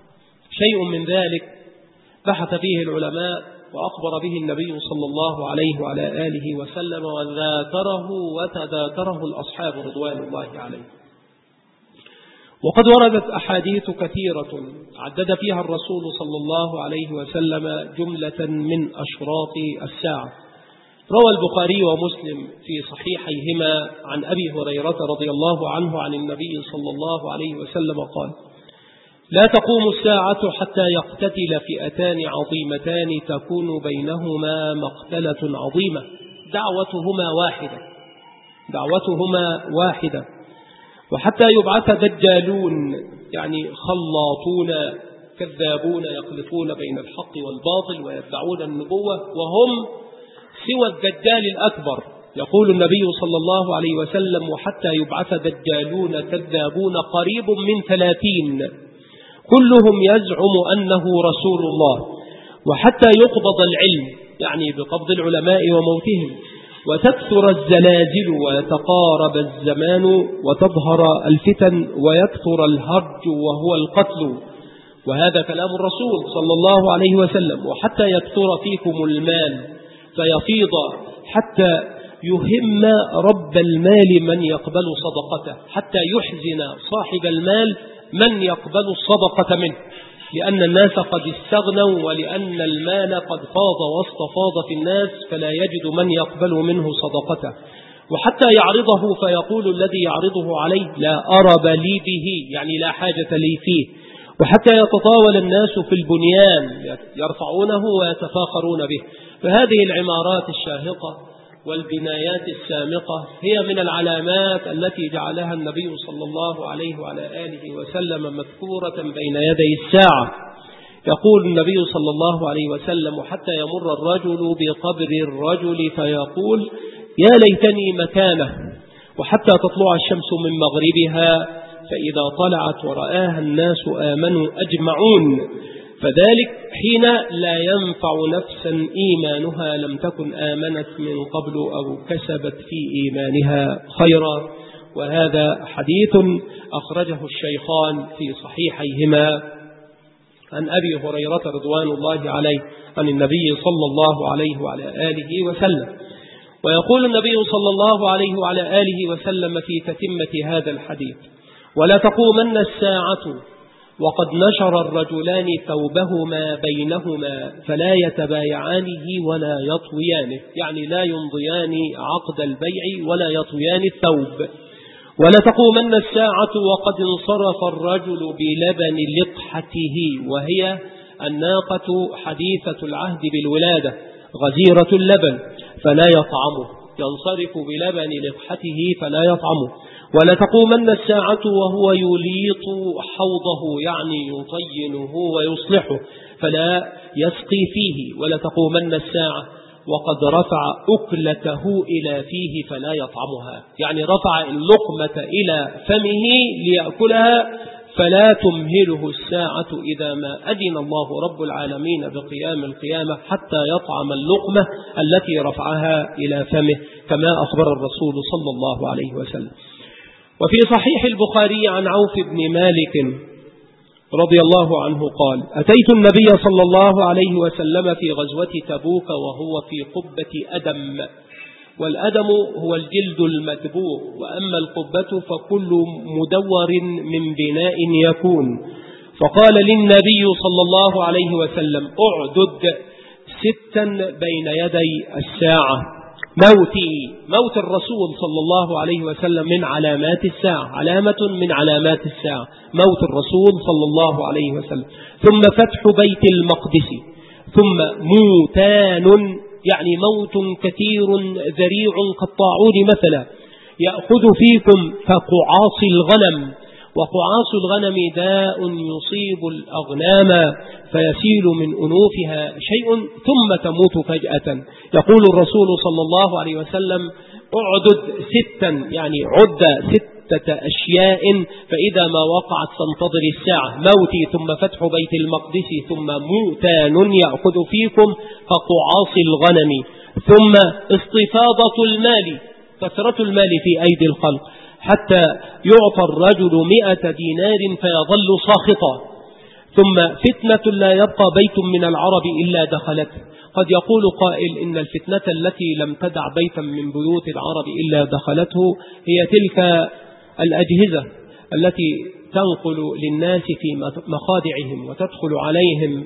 شيء من ذلك بحث فيه العلماء وأخبر به النبي صلى الله عليه وعلى آله وسلم، وذاكره وتذاكره الأصحاب رضوان الله عليه. وقد وردت أحاديث كثيرة عدد فيها الرسول صلى الله عليه وسلم جملة من أشراط الساعة. روى البخاري ومسلم في صحيحيهما عن أبي هريرة رضي الله عنه عن النبي صلى الله عليه وسلم قال: لا تقوم الساعة حتى يقتتل فئتان عظيمتان تكون بينهما مقتلة عظيمة دعوتهما واحدة، وحتى يبعث دجالون، يعني خلاطون كذابون يخلطون بين الحق والباطل ويدعون النبوة وهم سوى الدجال الأكبر. يقول النبي صلى الله عليه وسلم: وحتى يبعث دجالون كذابون قريب من 30 كلهم يزعم أنه رسول الله، وحتى يقبض العلم، يعني بقبض العلماء وموتهم، وتكثر الزلازل ويتقارب الزمان وتظهر الفتن ويكثر الهرج وهو القتل. وهذا كلام الرسول صلى الله عليه وسلم. وحتى يكثر فيكم المال فيفيض حتى يهم رب المال من يقبل صدقته، حتى يحزن صاحب المال من يقبل الصدقة منه، لأن الناس قد استغنوا، ولأن المال قد فاض واستفاض في الناس فلا يجد من يقبل منه صدقته. وحتى يعرضه فيقول الذي يعرضه عليه: لا أرب لي به، يعني لا حاجة لي فيه. وحتى يتطاول الناس في البنيان يرفعونه ويتفاخرون به. فهذه العمارات الشاهقة والبنايات السامقة هي من العلامات التي جعلها النبي صلى الله عليه وعلى آله وسلم مذكورة بين يدي الساعة. يقول النبي صلى الله عليه وسلم: حتى يمر الرجل بقبر الرجل فيقول: يا ليتني مكانه، وحتى تطلع الشمس من مغربها، فإذا طلعت ورآها الناس آمنوا أجمعون، فذلك حين لا ينفع نفسا إيمانها لم تكن آمنت من قبل أو كسبت في إيمانها خيرا. وهذا حديث أخرجه الشيخان في صحيحيهما عن أبي هريرة رضوان الله عليه عن النبي صلى الله عليه وعلى آله وسلم. ويقول النبي صلى الله عليه وعلى آله وسلم في تتمة هذا الحديث: ولا تقومن الساعة وقد نشر الرجلان ثوبهما بينهما فلا يتبايعانه ولا يطويانه، يعني لا يمضيان عقد البيع ولا يطويان الثوب. ولتقومن الساعة وقد انصرف الرجل بلبن لقحته، وهي الناقة حديثة العهد بالولادة غزيرة اللبن، فلا يطعمه، ينصرف بلبن لقحته فلا يطعمه. ولتقومن الساعة وهو يليط حوضه، يعني يطينه ويصلحه، فلا يسقي فيه. ولتقومن الساعة وقد رفع أكلته إلى فيه فلا يطعمها، يعني رفع اللقمة إلى فمه ليأكلها، فلا تمهله الساعة إذا ما أذن الله رب العالمين بقيام القيامة حتى يطعم اللقمة التي رفعها إلى فمه، كما أخبر الرسول صلى الله عليه وسلم. وفي صحيح البخاري عن عوف بن مالك رضي الله عنه قال: أتيت النبي صلى الله عليه وسلم في غزوة تبوك وهو في قبة أدم، والأدم هو الجلد المدبوغ، وأما القبة فكل مدور من بناء يكون. فقال للنبي صلى الله عليه وسلم: أعدد 6 بين يدي الساعة. موت الرسول صلى الله عليه وسلم من علامات الساعة، علامة من علامات الساعة موت الرسول صلى الله عليه وسلم. ثم فتح بيت المقدس، ثم موتان، يعني موت كثير ذريع كالطاعون مثلا، يأخذ فيكم كقعاص الغنم، وقعاص الغنم داء يصيب الأغنام فيسيل من أنوفها شيء ثم تموت فجأة. يقول الرسول صلى الله عليه وسلم: أعدد 6، يعني عد 6 أشياء، فإذا ما وقعت فانتظر الساعة: موتي، ثم فتح بيت المقدس، ثم موتان يأخذ فيكم كقعاص الغنم، ثم استفاضة المال، كثرة المال في أيدي الخلق، حتى يعطى الرجل 100 دينار فيظل ساخطا، ثم فتنة لا يبقى بيت من العرب إلا دخلته. قد يقول قائل إن الفتنة التي لم تدع بيتا من بيوت العرب إلا دخلته هي تلك الأجهزة التي تنقل للناس في مخادعهم وتدخل عليهم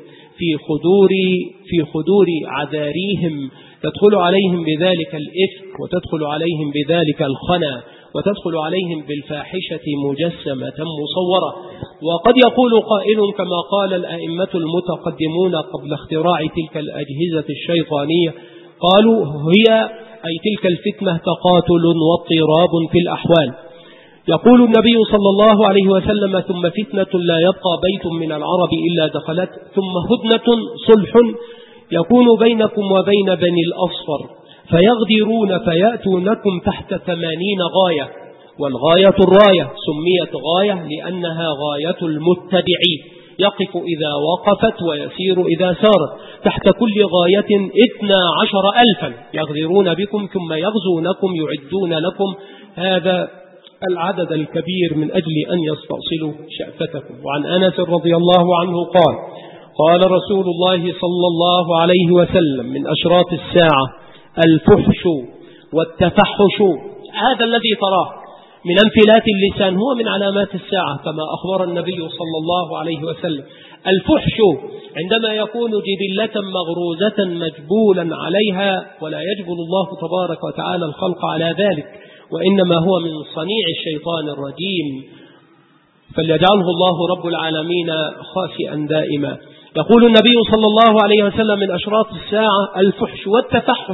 في خدور عذاريهم، تدخل عليهم بذلك الإفك، وتدخل عليهم بذلك الخنا، وتدخل عليهم بالفاحشة مجسمة مصورة. وقد يقول قائل كما قال الأئمة المتقدمون قبل اختراع تلك الأجهزة الشيطانية، قالوا هي أي تلك الفتنة تقاتل واضطراب في الأحوال. يقول النبي صلى الله عليه وسلم: ثم فتنة لا يبقى بيت من العرب إلا دخلت، ثم هدنة صلح يكون بينكم وبين بني الأصفر، فيغدرون فيأتونكم تحت 80 غاية، والغاية الراية، سميت غاية لأنها غاية المتبع، يقف إذا وقفت ويسير إذا سارت، تحت كل غاية 12,000 يغدرون بكم ثم يغزونكم، يعدون لكم هذا العدد الكبير من أجل أن يستأصلوا شأفتكم. وعن أنس رضي الله عنه قال: قال رسول الله صلى الله عليه وسلم: من أشراط الساعة الفحش والتفحش. هذا الذي تراه من انفلات اللسان هو من علامات الساعة كما أخبر النبي صلى الله عليه وسلم. الفحش عندما يكون جبلة مغروزة مجبولا عليها، ولا يجبل الله تبارك وتعالى الخلق على ذلك، وإنما هو من صنيع الشيطان الرجيم، فليجعله الله رب العالمين خاسئا دائما. يقول النبي صلى الله عليه وسلم: من أشراط الساعة الفحش والتفحش،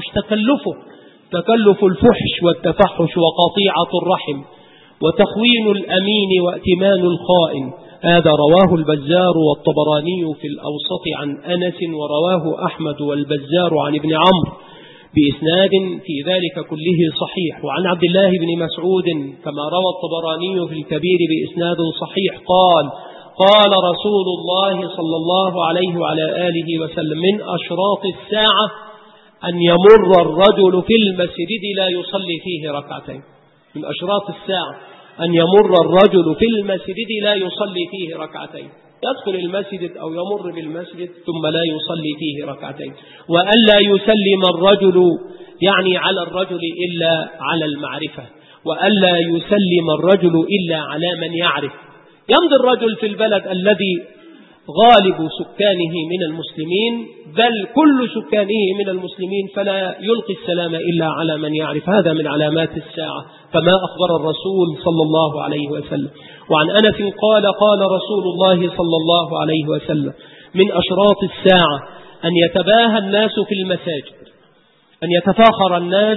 تكلف الفحش والتفحش، وقطيعة الرحم، وتخوين الأمين، وائتمان الخائن. هذا رواه البزار والطبراني في الأوسط عن أنس، ورواه أحمد والبزار عن ابن عمرو بإسناد في ذلك كله صحيح. وعن عبد الله بن مسعود كما روى الطبراني في الكبير بإسناد صحيح قال: قال رسول الله صلى الله عليه وعلى آله وسلم: من أشراط الساعة أن يمر الرجل في المسجد لا يصلي فيه ركعتين. من أشراط الساعة أن يمر الرجل في المسجد لا يصلي فيه ركعتين، يدخل المسجد أو يمر بالمسجد ثم لا يصلي فيه ركعتين. وألا يسلم الرجل، يعني على الرجل، إلا على المعرفة، وألا يسلم الرجل إلا على من يعرف، يمضي الرجل في البلد الذي غالب سكانه من المسلمين، بل كل سكانه من المسلمين، فلا يلقي السلام إلا على من يعرف. هذا من علامات الساعة كما أخبر الرسول صلى الله عليه وسلم. وعن أنس قال قال رسول الله صلى الله عليه وسلم: من أشراط الساعة أن يتباهى الناس في المساجد، أن يتفاخر الناس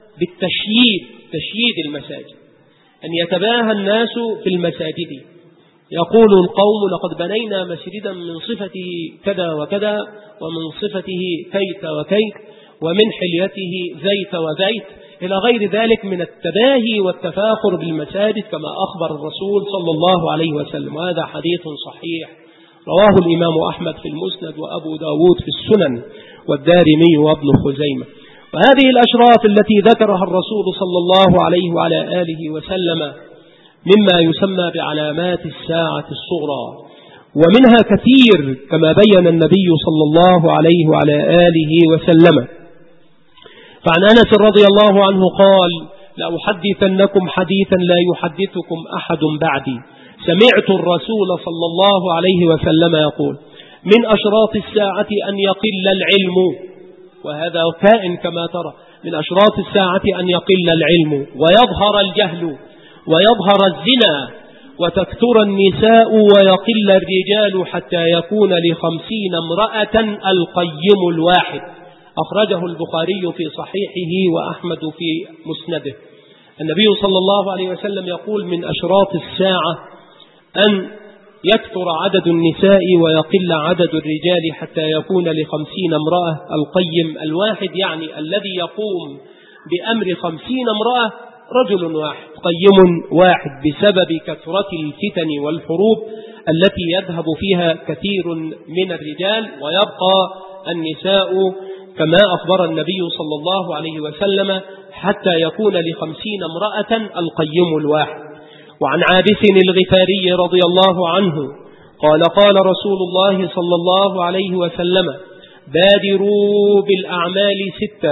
تشييد المساجد، أن يتباهى الناس في المساجد. يقول القوم: لقد بنينا مسجدا من صفته كذا وكذا، ومن صفته كيت وكيت، ومن حليته زيت وزيت، إلى غير ذلك من التباهي والتفاخر بالمساجد كما أخبر الرسول صلى الله عليه وسلم. وهذا حديث صحيح رواه الإمام أحمد في المسند، وأبو داود في السنن، والدارمي وابن خزيمة. وهذه الأشراط التي ذكرها الرسول صلى الله عليه وعلى آله وسلم مما يسمى بعلامات الساعة الصغرى، ومنها كثير كما بين النبي صلى الله عليه وعلى آله وسلم. فعن أنس رضي الله عنه قال: لأحدثنكم حديثا لا يحدثكم أحد بعدي، سمعت الرسول صلى الله عليه وسلم يقول: من أشراط الساعة أن يقل العلم، وهذا كائن كما ترى، من أشراط الساعة أن يقل العلم ويظهر الجهل ويظهر الزنا وتكثر النساء ويقل الرجال حتى يكون ل50 امرأة القيم الواحد. أخرجه البخاري في صحيحه وأحمد في مسنده. النبي صلى الله عليه وسلم يقول: من أشراط الساعة أن يكثر عدد النساء ويقل عدد الرجال حتى يكون ل50 امرأة القيم الواحد، يعني الذي يقوم بأمر 50 امرأة رجل واحد، قيم واحد، بسبب كثرة الفتن والحروب التي يذهب فيها كثير من الرجال ويبقى النساء كما أخبر النبي صلى الله عليه وسلم حتى يكون ل50 امرأة القيم الواحد. وعن عابس الغفاري رضي الله عنه قال قال رسول الله صلى الله عليه وسلم: بادروا بالأعمال 6: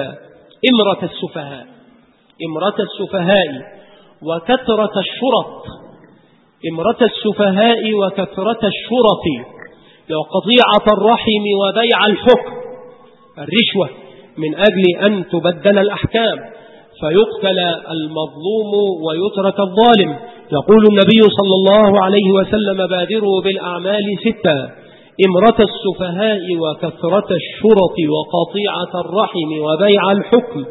إمرة السفهاء وكثرة الشرط، وقطيعة الرحم وبيع الحكم، الرشوة، من أجل أن تبدل الأحكام فيقتل المظلوم ويترك الظالم. يقول النبي صلى الله عليه وسلم: بادروا بالأعمال 6: إمرة السفهاء وكثرة الشرط وقطيعة الرحم وبيع الحكم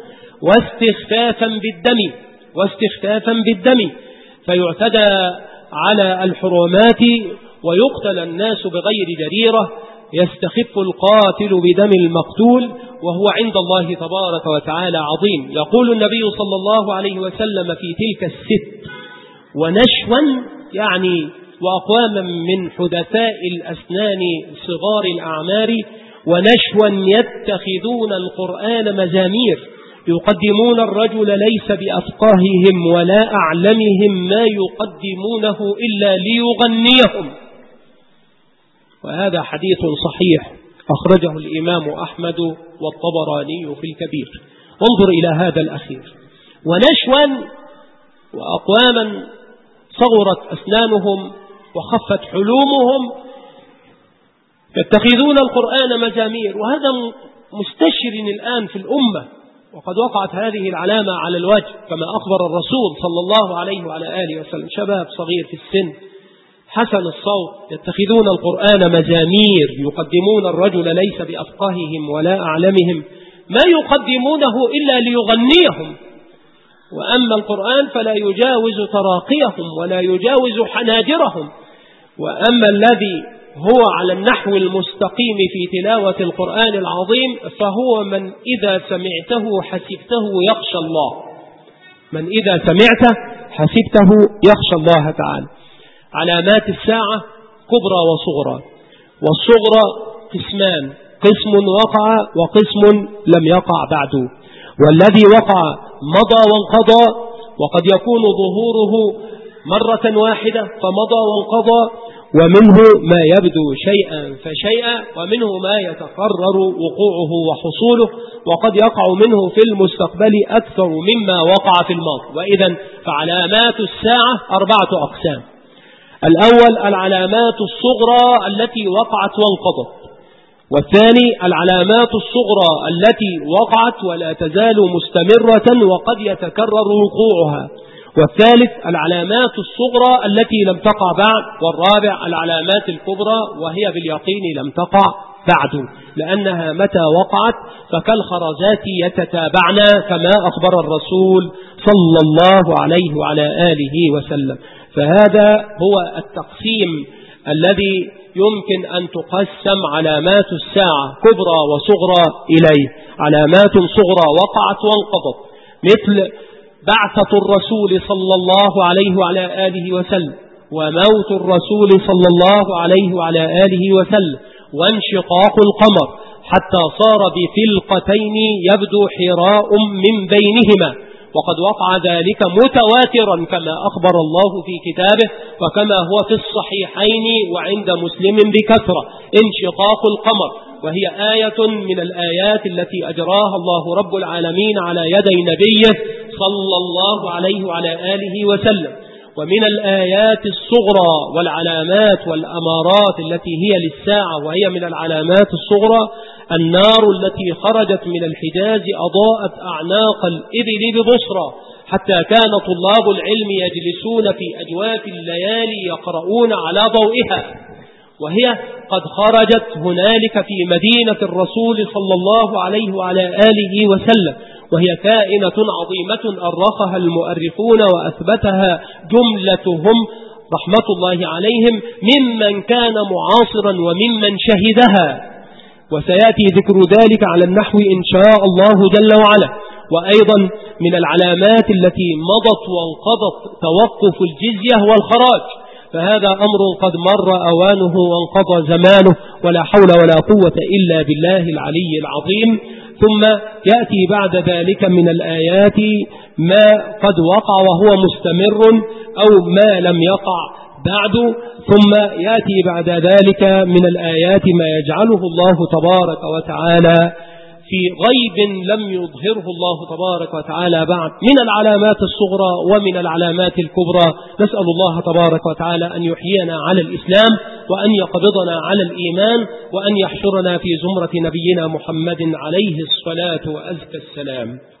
واستخفافا بالدم فيعتدى على الحرمات ويقتل الناس بغير جريرة، يستخف القاتل بدم المقتول، وهو عند الله تبارك وتعالى عظيم. يقول النبي صلى الله عليه وسلم في تلك 6: ونشوا، يعني وأقواما من حدثاء الأسنان صغار الأعمار، ونشوا يتخذون القرآن مزامير، يقدمون الرجل ليس بأفقاههم ولا أعلمهم ما يقدمونه إلا ليغنيهم. وهذا حديث صحيح أخرجه الإمام أحمد والطبراني في الكبير. وانظر إلى هذا الأخير: ونشوا، وأقواما صغرت أسنانهم وخفت حلومهم يتخذون القرآن مزامير. وهذا مستشر الآن في الأمة، وقد وقعت هذه العلامة على الوجه كما أخبر الرسول صلى الله عليه وعلى آله وسلم. شباب صغير في السن حسن الصوت يتخذون القرآن مزامير، يقدمون الرجل ليس بأفقاههم ولا أعلمهم ما يقدمونه إلا ليغنيهم. وأما القرآن فلا يجاوز تراقيهم ولا يجاوز حناجرهم. وأما الذي هو على النحو المستقيم في تلاوة القرآن العظيم فهو من إذا سمعته حسبته يخشى الله، من إذا سمعته حسبته يخشى الله تعالى. علامات الساعة كبرى وصغرى، والصغرى قسمان: قسم وقع وقسم لم يقع بعد. والذي وقع مضى وانقضى، وقد يكون ظهوره مرة واحدة فمضى وانقضى، ومنه ما يبدو شيئا فشيئا، ومنه ما يتقرر وقوعه وحصوله، وقد يقع منه في المستقبل أكثر مما وقع في الماضي. وإذن فعلامات الساعة 4 أقسام: الأول العلامات الصغرى التي وقعت وانقضت، والثاني العلامات الصغرى التي وقعت ولا تزال مستمرة وقد يتكرر وقوعها، والثالث العلامات الصغرى التي لم تقع بعد، والرابع العلامات الكبرى وهي باليقين لم تقع بعد، لأنها متى وقعت فكالخرزات يتتابعن كما أخبر الرسول صلى الله عليه وعلى آله وسلم. فهذا هو التقسيم الذي يمكن أن تقسم علامات الساعة كبرى وصغرى إليه. علامات صغرى وقعت وانقضت مثل بعثة الرسول صلى الله عليه وعلى آله وسلم، وموت الرسول صلى الله عليه وعلى آله وسلم، وانشقاق القمر حتى صار بفلقتين يبدو حراء من بينهما، وقد وقع ذلك متواترا كما أخبر الله في كتابه وكما هو في الصحيحين وعند مسلم بكثرة. انشقاق القمر، وهي آية من الآيات التي أجراها الله رب العالمين على يدي نبيه صلى الله عليه وعلى آله وسلم. ومن الآيات الصغرى والعلامات والأمارات التي هي للساعة وهي من العلامات الصغرى النار التي خرجت من الحجاز أضاءت أعناق الإبل ببصرى، حتى كان طلاب العلم يجلسون في أجواف الليالي يقرؤون على ضوئها، وهي قد خرجت هنالك في مدينة الرسول صلى الله عليه وعلى آله وسلم، وهي كائنة عظيمة أرخها المؤرخون وأثبتها جملتهم رحمة الله عليهم ممن كان معاصرا وممن شهدها، وسيأتي ذكر ذلك على النحو إن شاء الله جل وعلا. وأيضا من العلامات التي مضت وانقضت توقف الجزية والخراج، فهذا أمر قد مر أوانه وانقضى زمانه، ولا حول ولا قوة إلا بالله العلي العظيم. ثم يأتي بعد ذلك من الآيات ما قد وقع وهو مستمر أو ما لم يقع بعد، ثم يأتي بعد ذلك من الآيات ما يجعله الله تبارك وتعالى في غيب لم يظهره الله تبارك وتعالى بعد من العلامات الصغرى ومن العلامات الكبرى. نسأل الله تبارك وتعالى أن يحيينا على الإسلام، وأن يقبضنا على الإيمان، وأن يحشرنا في زمرة نبينا محمد عليه الصلاة وأزكى السلام.